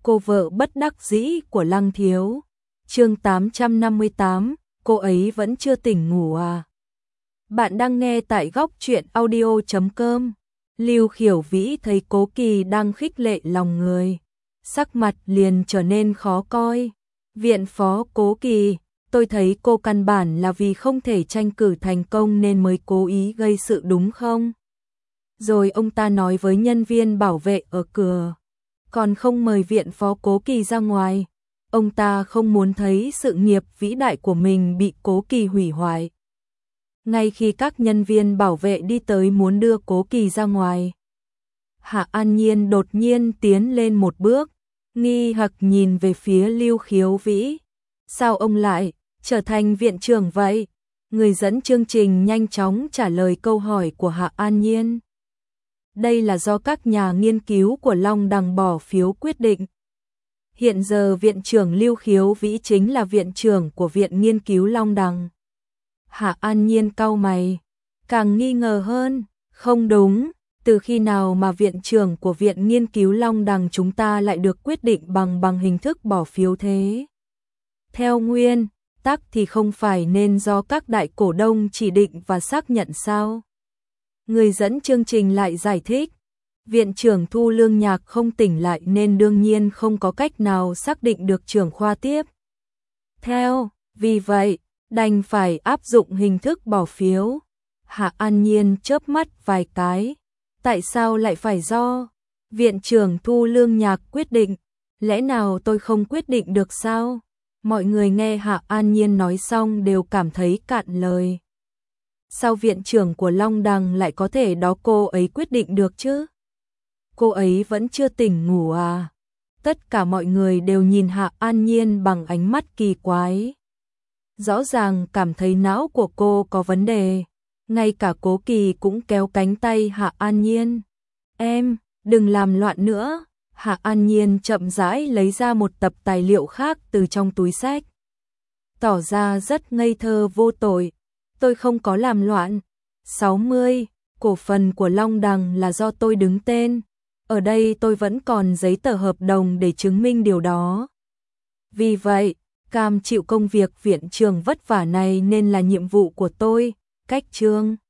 cô vợ bất đắc dĩ của Lăng Thiếu. Chương 858, cô ấy vẫn chưa tỉnh ngủ à? Bạn đang nghe tại góc truyện audio.com. Lưu Khiểu Vĩ thấy Cố Kỳ đang khích lệ lòng người, sắc mặt liền trở nên khó coi. Viện phó Cố Kỳ, tôi thấy cô căn bản là vì không thể tranh cử thành công nên mới cố ý gây sự đúng không? Rồi ông ta nói với nhân viên bảo vệ ở cửa, còn không mời viện phó Cố Kỳ ra ngoài. Ông ta không muốn thấy sự nghiệp vĩ đại của mình bị Cố Kỳ hủy hoại. Ngay khi các nhân viên bảo vệ đi tới muốn đưa Cố Kỳ ra ngoài, Hạ An Nhiên đột nhiên tiến lên một bước, nghi hoặc nhìn về phía Lưu Khiếu Vĩ. Sao ông lại trở thành viện trưởng vậy? Người dẫn chương trình nhanh chóng trả lời câu hỏi của Hạ An Nhiên. Đây là do các nhà nghiên cứu của Long Đằng bỏ phiếu quyết định. Hiện giờ viện trưởng Lưu Khiếu Vĩ chính là viện trưởng của viện nghiên cứu Long Đằng. Hạ An Nhiên cau mày, càng nghi ngờ hơn. Không đúng, từ khi nào mà viện trưởng của viện nghiên cứu Long Đằng chúng ta lại được quyết định bằng hình thức bỏ phiếu thế? Theo nguyên tắc thì không phải nên do các đại cổ đông chỉ định và xác nhận sao? Người dẫn chương trình lại giải thích, viện trưởng Thu Lương Nhạc không tỉnh lại nên đương nhiên không có cách nào xác định được trưởng khoa tiếp theo, vì vậy đành phải áp dụng hình thức bỏ phiếu. Hạ An Nhiên chớp mắt vài cái, tại sao lại phải do viện trưởng Thu Lương Nhạc quyết định? Lẽ nào tôi không quyết định được sao? Mọi người nghe Hạ An Nhiên nói xong đều cảm thấy cạn lời. Sao viện trưởng của Long Đằng lại có thể đó cô ấy quyết định được chứ? Cô ấy vẫn chưa tỉnh ngủ à? Tất cả mọi người đều nhìn Hạ An Nhiên bằng ánh mắt kỳ quái. Rõ ràng cảm thấy não của cô có vấn đề. Ngay cả Cố Kỳ cũng kéo cánh tay Hạ An Nhiên. Em, đừng làm loạn nữa. Hạ An Nhiên chậm rãi lấy ra một tập tài liệu khác từ trong túi xách, tỏ ra rất ngây thơ vô tội. Tôi không có làm loạn. 60, cổ phần của Long Đằng là do tôi đứng tên. Ở đây tôi vẫn còn giấy tờ hợp đồng để chứng minh điều đó. Vì vậy, cam chịu công việc viện trưởng vất vả này nên là nhiệm vụ của tôi. Cách chương